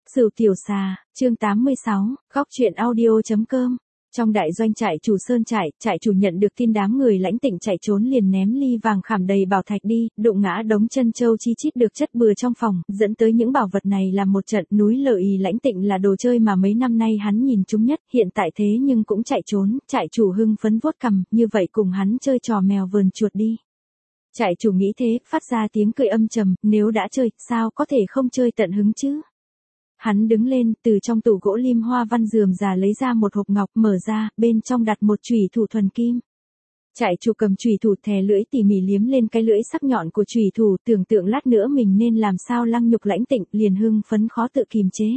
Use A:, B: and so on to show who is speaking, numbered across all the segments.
A: Sửu tiểu xà, chương 86, góc truyện audio.com. Trong đại doanh trại chủ sơn trại chủ nhận được tin đám người Lãnh Tịnh chạy trốn liền ném ly vàng khảm đầy bảo thạch đi, đụng ngã đống chân châu chi chít được chất bừa trong phòng, dẫn tới những bảo vật này làm một trận núi lợi. Lãnh Tịnh là đồ chơi mà mấy năm nay hắn nhìn chúng nhất, hiện tại thế nhưng cũng chạy trốn, trại chủ hưng phấn vuốt cằm, như vậy cùng hắn chơi trò mèo vờn chuột đi. Trại chủ nghĩ thế, phát ra tiếng cười âm trầm, nếu đã chơi, sao có thể không chơi tận hứng chứ? Hắn đứng lên, từ trong tủ gỗ lim hoa văn rườm rà lấy ra một hộp ngọc, mở ra, bên trong đặt một chùy thủ thuần kim. Trại chủ cầm chùy thủ thè lưỡi tỉ mỉ liếm lên cái lưỡi sắc nhọn của chùy thủ, tưởng tượng lát nữa mình nên làm sao lăng nhục Lãnh Tịnh, liền hưng phấn khó tự kìm chế.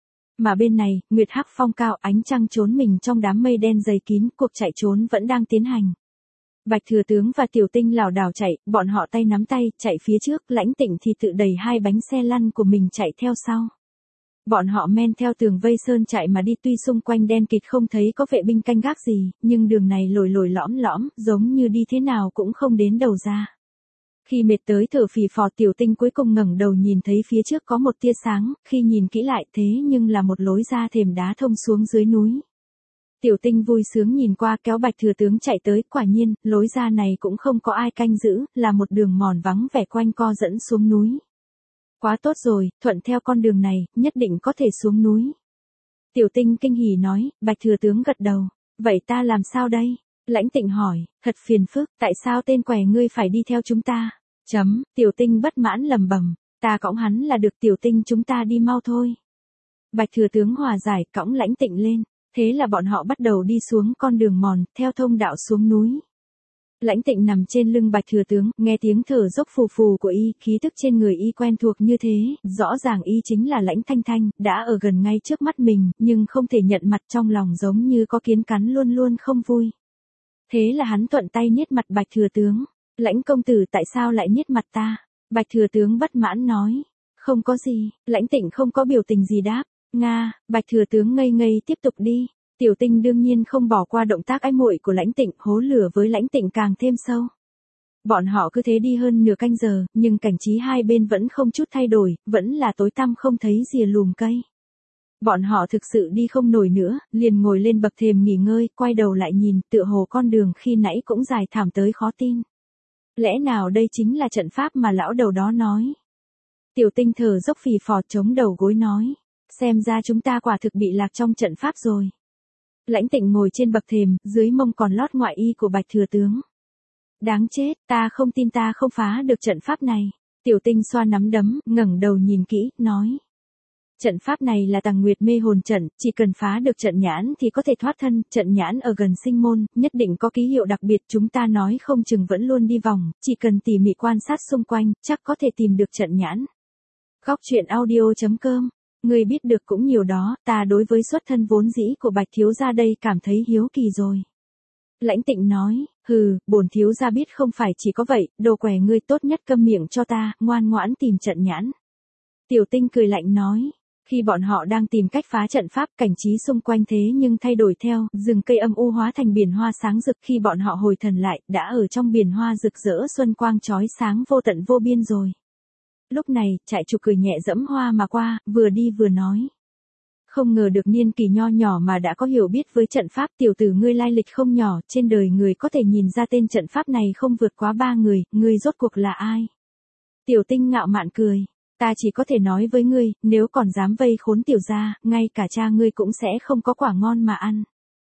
A: Mà bên này, nguyệt hắc phong cao, ánh trăng trốn mình trong đám mây đen dày kín, cuộc chạy trốn vẫn đang tiến hành. Bạch Thừa Tướng và Tiểu Tinh lảo đảo chạy, bọn họ tay nắm tay, chạy phía trước, Lãnh Tịnh thì tự đẩy hai bánh xe lăn của mình chạy theo sau. Bọn họ men theo tường vây sơn trại mà đi, tuy xung quanh đen kịt không thấy có vệ binh canh gác gì, nhưng đường này lồi lồi lõm lõm, giống như đi thế nào cũng không đến đầu ra. Khi mệt tới thở phì phò, Tiểu Tinh cuối cùng ngẩng đầu nhìn thấy phía trước có một tia sáng, khi nhìn kỹ lại thế nhưng là một lối ra thềm đá thông xuống dưới núi. Tiểu Tinh vui sướng nhìn qua, kéo Bạch Thừa Tướng chạy tới, quả nhiên, lối ra này cũng không có ai canh giữ, là một đường mòn vắng vẻ quanh co dẫn xuống núi. Quá tốt rồi, thuận theo con đường này, nhất định có thể xuống núi. Tiểu Tinh kinh hỉ nói, Bạch Thừa Tướng gật đầu. Vậy ta làm sao đây? Lãnh Tịnh hỏi, thật phiền phức, tại sao tên què ngươi phải đi theo chúng ta? Tiểu Tinh bất mãn lẩm bẩm, ta cõng hắn là được, Tiểu Tinh chúng ta đi mau thôi. Bạch Thừa Tướng hòa giải, cõng Lãnh Tịnh lên, thế là bọn họ bắt đầu đi xuống con đường mòn, theo thông đạo xuống núi. Lãnh Tịnh nằm trên lưng Bạch Thừa Tướng, nghe tiếng thở dốc phù phù của y, khí tức trên người y quen thuộc như thế, rõ ràng y chính là Lãnh Thanh Thanh, đã ở gần ngay trước mắt mình, nhưng không thể nhận mặt, trong lòng giống như có kiến cắn, luôn luôn không vui. Thế là hắn thuận tay niết mặt Bạch Thừa Tướng. Lãnh công tử, tại sao lại niết mặt ta? Bạch Thừa Tướng bất mãn nói. Không có gì. Lãnh Tịnh không có biểu tình gì đáp. Nga. Bạch Thừa Tướng ngây ngây tiếp tục đi. Tiểu Tinh đương nhiên không bỏ qua động tác ái muội của Lãnh Tịnh, hố lửa với Lãnh Tịnh càng thêm sâu. Bọn họ cứ thế đi hơn nửa canh giờ, nhưng cảnh trí hai bên vẫn không chút thay đổi, vẫn là tối tăm không thấy rìa lùm cây. Bọn họ thực sự đi không nổi nữa, liền ngồi lên bậc thềm nghỉ ngơi, quay đầu lại nhìn, tựa hồ con đường khi nãy cũng dài thảm tới khó tin. Lẽ nào đây chính là trận pháp mà lão đầu đó nói? Tiểu Tinh thở dốc phì phò chống đầu gối nói, xem ra chúng ta quả thực bị lạc trong trận pháp rồi. Lãnh Tịnh ngồi trên bậc thềm, dưới mông còn lót ngoại y của Bạch Thừa Tướng. Đáng chết, ta không tin ta không phá được trận pháp này. Tiểu Tinh xoa nắm đấm, ngẩng đầu nhìn kỹ, nói. Trận pháp này là Tàng Nguyệt mê hồn trận, chỉ cần phá được trận nhãn thì có thể thoát thân, trận nhãn ở gần sinh môn, nhất định có ký hiệu đặc biệt, chúng ta nói không chừng vẫn luôn đi vòng, chỉ cần tỉ mỉ quan sát xung quanh, chắc có thể tìm được trận nhãn. Góc truyện audio.com. Người biết được cũng nhiều đó, ta đối với xuất thân vốn dĩ của Bạch thiếu gia đây cảm thấy hiếu kỳ rồi. Lãnh Tịnh nói, bổn thiếu gia biết không phải chỉ có vậy, đồ què ngươi tốt nhất câm miệng cho ta, ngoan ngoãn tìm trận nhãn. Tiểu Tinh cười lạnh nói, khi bọn họ đang tìm cách phá trận pháp, cảnh trí xung quanh thế nhưng thay đổi theo, rừng cây âm u hóa thành biển hoa sáng rực, khi bọn họ hồi thần lại, đã ở trong biển hoa rực rỡ xuân quang chói sáng vô tận vô biên rồi. Lúc này, trại chủ cười nhẹ dẫm hoa mà qua, vừa đi vừa nói. Không ngờ được niên kỳ nho nhỏ mà đã có hiểu biết với trận pháp, tiểu tử ngươi lai lịch không nhỏ, trên đời người có thể nhìn ra tên trận pháp này không vượt quá 3 người, ngươi rốt cuộc là ai? Tiểu Tinh ngạo mạn cười, ta chỉ có thể nói với ngươi, nếu còn dám vây khốn tiểu gia, ngay cả cha ngươi cũng sẽ không có quả ngon mà ăn.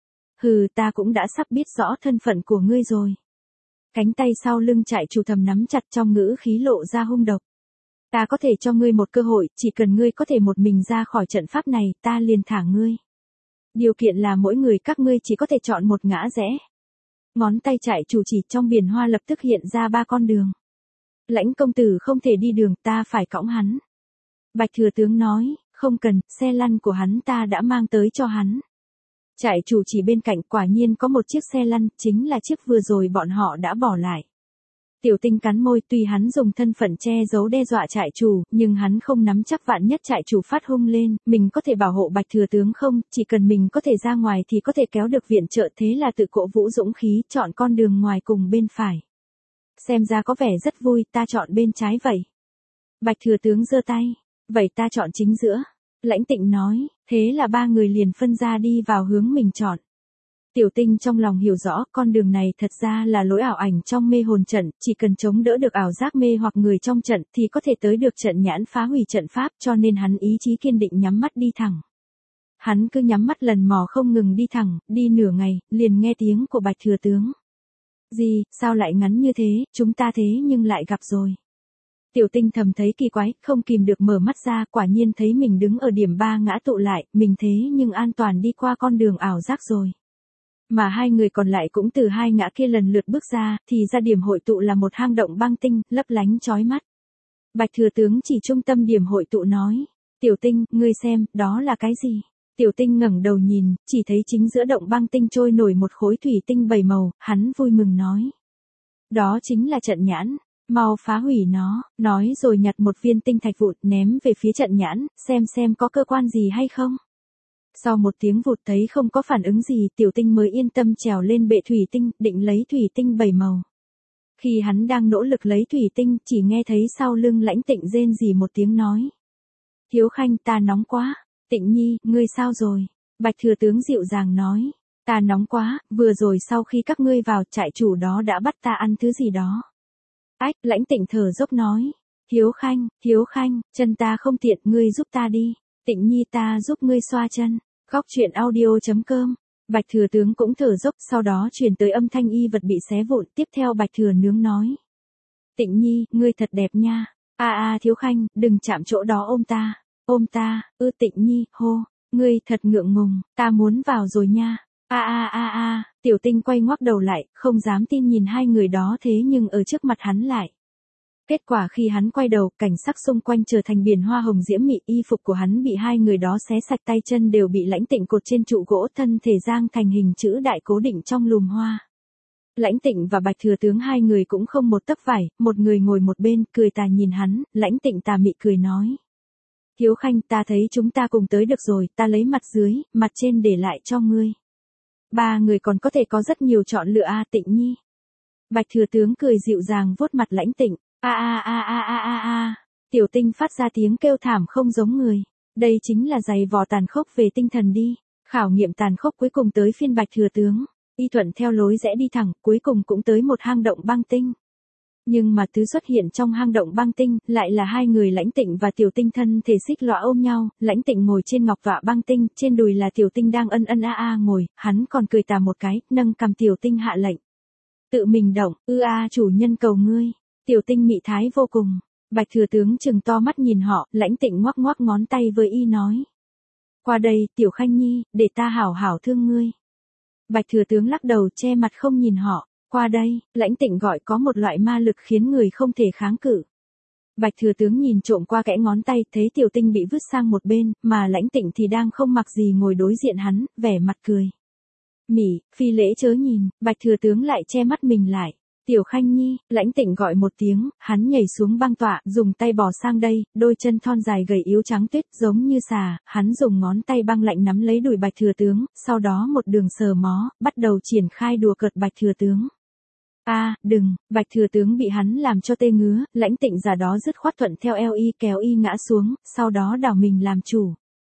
A: Ta cũng đã sắp biết rõ thân phận của ngươi rồi. Cánh tay sau lưng trại chủ thầm nắm chặt, trong ngữ khí lộ ra hung độc. Ta có thể cho ngươi một cơ hội, chỉ cần ngươi có thể một mình ra khỏi trận pháp này, ta liền thả ngươi. Điều kiện là mỗi người các ngươi chỉ có thể chọn một ngã rẽ. Ngón tay trại chủ chỉ, trong biển hoa lập tức hiện ra 3 con đường. Lãnh công tử không thể đi đường, ta phải cõng hắn. Bạch Thừa Tướng nói, không cần, xe lăn của hắn ta đã mang tới cho hắn. Trại chủ chỉ bên cạnh, quả nhiên có một chiếc xe lăn, chính là chiếc vừa rồi bọn họ đã bỏ lại. Tiểu Tinh cắn môi, tuy hắn dùng thân phận che giấu đe dọa trại chủ, nhưng hắn không nắm chắc vạn nhất trại chủ phát hung lên, mình có thể bảo hộ Bạch Thừa Tướng không, chỉ cần mình có thể ra ngoài thì có thể kéo được viện trợ, thế là tự cổ vũ dũng khí, chọn con đường ngoài cùng bên phải. Xem ra có vẻ rất vui, ta chọn bên trái vậy. Bạch Thừa Tướng giơ tay, vậy ta chọn chính giữa. Lãnh Tịnh nói, thế là ba người liền phân ra đi vào hướng mình chọn. Tiểu Tinh trong lòng hiểu rõ, con đường này thật ra là lối ảo ảnh trong mê hồn trận, chỉ cần chống đỡ được ảo giác mê hoặc người trong trận thì có thể tới được trận nhãn phá hủy trận pháp, cho nên hắn ý chí kiên định nhắm mắt đi thẳng. Hắn cứ nhắm mắt lần mò không ngừng đi thẳng, đi nửa ngày, liền nghe tiếng của Bạch Thừa Tướng. Gì, sao lại ngắn như thế, chúng ta thế nhưng lại gặp rồi. Tiểu Tinh thầm thấy kỳ quái, không kìm được mở mắt ra, quả nhiên thấy mình đứng ở điểm 3 ngã tụ lại, mình thế nhưng an toàn đi qua con đường ảo giác rồi. Mà hai người còn lại cũng từ hai ngã kia lần lượt bước ra, thì ra điểm hội tụ là một hang động băng tinh, lấp lánh chói mắt. Bạch Thừa Tướng chỉ trung tâm điểm hội tụ nói, Tiểu Tinh, ngươi xem, đó là cái gì? Tiểu Tinh ngẩng đầu nhìn, chỉ thấy chính giữa động băng tinh trôi nổi một khối thủy tinh 7 màu, hắn vui mừng nói. Đó chính là trận nhãn, mau phá hủy nó, nói rồi nhặt một viên tinh thạch vụn ném về phía trận nhãn, xem có cơ quan gì hay không. Sau một tiếng vụt thấy không có phản ứng gì, Tiểu Tinh mới yên tâm trèo lên bệ thủy tinh, định lấy thủy tinh 7 màu. Khi hắn đang nỗ lực lấy thủy tinh, chỉ nghe thấy sau lưng Lãnh Tịnh rên rỉ một tiếng nói. Thiếu Khanh, ta nóng quá. Tịnh Nhi, ngươi sao rồi? Bạch Thừa Tướng dịu dàng nói. Ta nóng quá, vừa rồi sau khi các ngươi vào, trại chủ đó đã bắt ta ăn thứ gì đó. Ách, Lãnh Tịnh thở dốc nói. Thiếu Khanh, chân ta không tiện, ngươi giúp ta đi. Tịnh Nhi, ta giúp ngươi xoa chân. Góc truyện audio.com. Bạch Thừa Tướng cũng thở dốc, sau đó truyền tới âm thanh y vật bị xé vụn, tiếp theo Bạch Thừa Nướng nói. Tịnh Nhi, ngươi thật đẹp nha. Thiếu Khanh, đừng chạm chỗ đó ôm ta. Ôm ta, Tịnh Nhi, hô, ngươi thật ngượng ngùng, ta muốn vào rồi nha. Tiểu Tinh quay ngoắc đầu lại, không dám tin nhìn hai người đó thế nhưng ở trước mặt hắn lại. Kết quả khi hắn quay đầu, cảnh sắc xung quanh trở thành biển hoa hồng diễm mị, y phục của hắn bị hai người đó xé sạch, tay chân đều bị Lãnh Tịnh cột trên trụ gỗ, thân thể giang thành hình chữ đại cố định trong lùm hoa. Lãnh Tịnh và Bạch Thừa Tướng hai người cũng không một tấc vải, một người ngồi một bên, cười tà nhìn hắn, Lãnh Tịnh tà mị cười nói. Thiếu Khanh, ta thấy chúng ta cùng tới được rồi, ta lấy mặt dưới, mặt trên để lại cho ngươi. Ba người còn có thể có rất nhiều chọn lựa Tịnh Nhi. Bạch Thừa Tướng cười dịu dàng vuốt mặt Lãnh Tịnh. Tiểu Tinh phát ra tiếng kêu thảm không giống người. Đây chính là giày vò tàn khốc về tinh thần đi. Khảo nghiệm tàn khốc cuối cùng tới phiên Bạch Thừa Tướng. Y thuận theo lối rẽ đi thẳng, cuối cùng cũng tới một hang động băng tinh. Nhưng mà thứ xuất hiện trong hang động băng tinh, lại là hai người Lãnh Tịnh và Tiểu Tinh thân thể xích lõa ôm nhau, Lãnh Tịnh ngồi trên ngọc tọa băng tinh, trên đùi là Tiểu Tinh đang ân ngồi, hắn còn cười tà một cái, nâng cầm Tiểu Tinh hạ lệnh. Tự mình động, chủ nhân cầu ngươi. Tiểu Tinh mị thái vô cùng. Bạch Thừa Tướng trừng to mắt nhìn họ, Lãnh Tịnh ngoắc ngoắc ngón tay với y nói. Qua đây, Tiểu Khanh Nhi, để ta hảo hảo thương ngươi. Bạch Thừa Tướng lắc đầu che mặt không nhìn họ. Qua đây, Lãnh Tịnh gọi có một loại ma lực khiến người không thể kháng cự. Bạch Thừa Tướng nhìn trộm qua kẽ ngón tay, thấy Tiểu Tinh bị vứt sang một bên, mà Lãnh Tịnh thì đang không mặc gì ngồi đối diện hắn, vẻ mặt cười. Phi lễ chớ nhìn, Bạch Thừa Tướng lại che mắt mình lại. Tiểu Khanh Nhi, Lãnh Tịnh gọi một tiếng, hắn nhảy xuống băng tọa, dùng tay bò sang đây, đôi chân thon dài gầy yếu trắng tuyết giống như xà, hắn dùng ngón tay băng lạnh nắm lấy đùi Bạch Thừa Tướng, sau đó một đường sờ mó, bắt đầu triển khai đùa cợt Bạch Thừa Tướng. Đừng, Bạch Thừa Tướng bị hắn làm cho tê ngứa, Lãnh Tịnh giả đó dứt khoát thuận theo eo y kéo y ngã xuống, sau đó đảo mình làm chủ.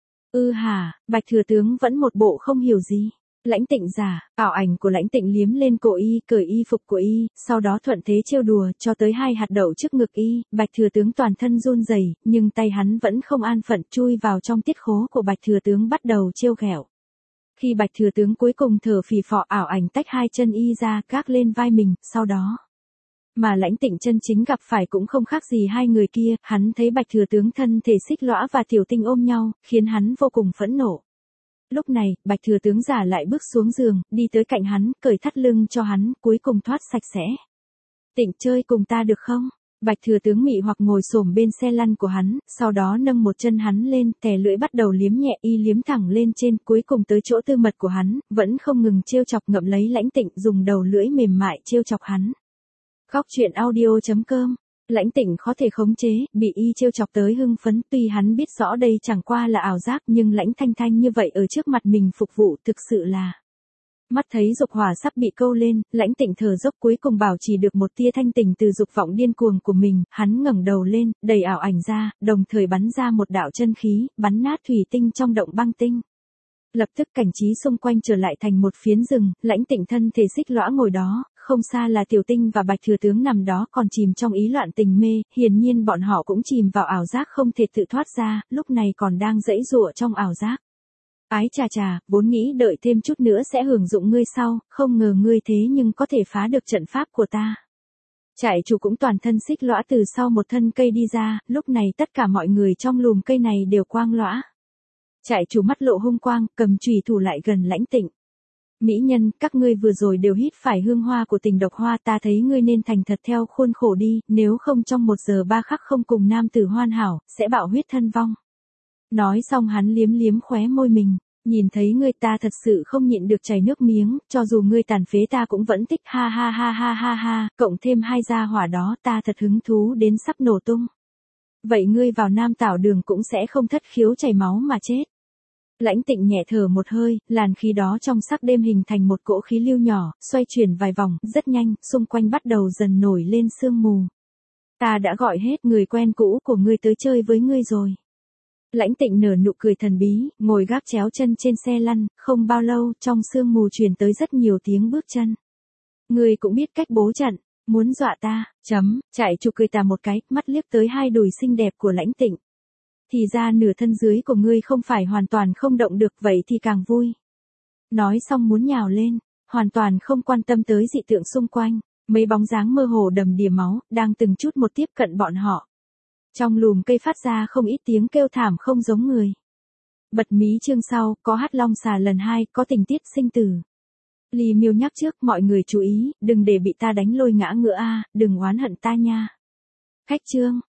A: Bạch Thừa Tướng vẫn một bộ không hiểu gì. Lãnh Tịnh giả, ảo ảnh của Lãnh Tịnh liếm lên cổ y, cởi y phục của y, sau đó thuận thế trêu đùa, cho tới 2 hạt đậu trước ngực y, Bạch Thừa Tướng toàn thân run rẩy, nhưng tay hắn vẫn không an phận, chui vào trong tiết khố của Bạch Thừa Tướng bắt đầu trêu ghẹo. Khi Bạch Thừa Tướng cuối cùng thở phì phò, ảo ảnh tách 2 chân y ra, gác lên vai mình, sau đó. Mà Lãnh Tịnh chân chính gặp phải cũng không khác gì hai người kia, hắn thấy Bạch Thừa Tướng thân thể xích lõa và Tiểu Tinh ôm nhau, khiến hắn vô cùng phẫn nộ. Lúc này, Bạch Thừa Tướng giả lại bước xuống giường, đi tới cạnh hắn, cởi thắt lưng cho hắn, cuối cùng thoát sạch sẽ. Tịnh chơi cùng ta được không? Bạch Thừa Tướng mị hoặc ngồi xổm bên xe lăn của hắn, sau đó nâng một chân hắn lên, tè lưỡi bắt đầu liếm nhẹ y liếm thẳng lên trên, cuối cùng tới chỗ tư mật của hắn, vẫn không ngừng trêu chọc ngậm lấy Lãnh Tịnh, dùng đầu lưỡi mềm mại trêu chọc hắn. Góc truyện audio.com. Lãnh Tịnh khó thể khống chế, bị y trêu chọc tới hưng phấn, tuy hắn biết rõ đây chẳng qua là ảo giác, nhưng Lãnh Thanh Thanh như vậy ở trước mặt mình phục vụ thực sự là Mắt thấy dục hỏa sắp bị câu lên, Lãnh Tịnh thở dốc cuối cùng bảo trì được một tia thanh tỉnh từ dục vọng điên cuồng của mình, hắn ngẩng đầu lên, đẩy ảo ảnh ra, đồng thời bắn ra một đạo chân khí, bắn nát thủy tinh trong động băng tinh. Lập tức cảnh trí xung quanh trở lại thành một phiến rừng, Lãnh Tịnh thân thể xích lõa ngồi đó, không xa là Tiểu Tinh và Bạch Thừa Tướng nằm đó còn chìm trong ý loạn tình mê, hiển nhiên bọn họ cũng chìm vào ảo giác không thể tự thoát ra, lúc này còn đang giãy giụa trong ảo giác. Ái chà chà, vốn nghĩ đợi thêm chút nữa sẽ hưởng dụng ngươi sau, không ngờ ngươi thế nhưng có thể phá được trận pháp của ta. Trại chủ cũng toàn thân xích lõa từ sau một thân cây đi ra, lúc này tất cả mọi người trong lùm cây này đều quang lõa. Trại chủ mắt lộ hung quang, cầm chùy thủ lại gần Lãnh Tịnh. Mỹ nhân, các ngươi vừa rồi đều hít phải hương hoa của tình độc hoa, ta thấy ngươi nên thành thật theo khuôn khổ đi, nếu không trong 1 giờ 3 khắc không cùng nam tử hoàn hảo, sẽ bạo huyết thân vong. Nói xong hắn liếm liếm khóe môi mình, nhìn thấy ngươi ta thật sự không nhịn được chảy nước miếng, cho dù ngươi tàn phế ta cũng vẫn thích, ha ha ha ha ha ha, cộng thêm 2 gia hỏa đó ta thật hứng thú đến sắp nổ tung. Vậy ngươi vào Nam Tảo Đường cũng sẽ không thất khiếu chảy máu mà chết. Lãnh Tịnh nhẹ thở một hơi, làn khí đó trong sắc đêm hình thành một cỗ khí lưu nhỏ, xoay chuyển vài vòng, rất nhanh, xung quanh bắt đầu dần nổi lên sương mù. Ta đã gọi hết người quen cũ của ngươi tới chơi với ngươi rồi. Lãnh Tịnh nở nụ cười thần bí, ngồi gác chéo chân trên xe lăn, không bao lâu, trong sương mù truyền tới rất nhiều tiếng bước chân. Ngươi cũng biết cách bố trận, muốn dọa ta, Trại chủ cười tà một cái, mắt liếc tới 2 đùi xinh đẹp của Lãnh Tịnh. Thì ra nửa thân dưới của ngươi không phải hoàn toàn không động được, vậy thì càng vui. Nói xong muốn nhào lên, hoàn toàn không quan tâm tới dị tượng xung quanh, mấy bóng dáng mơ hồ đầm đìa máu, đang từng chút một tiếp cận bọn họ. Trong lùm cây phát ra không ít tiếng kêu thảm không giống người. Bật mí chương sau, có hát long xà lần 2, có tình tiết sinh tử. Ly Miêu nhắc trước mọi người chú ý, đừng để bị ta đánh lôi ngã ngựa a, đừng oán hận ta nha. Khách chương.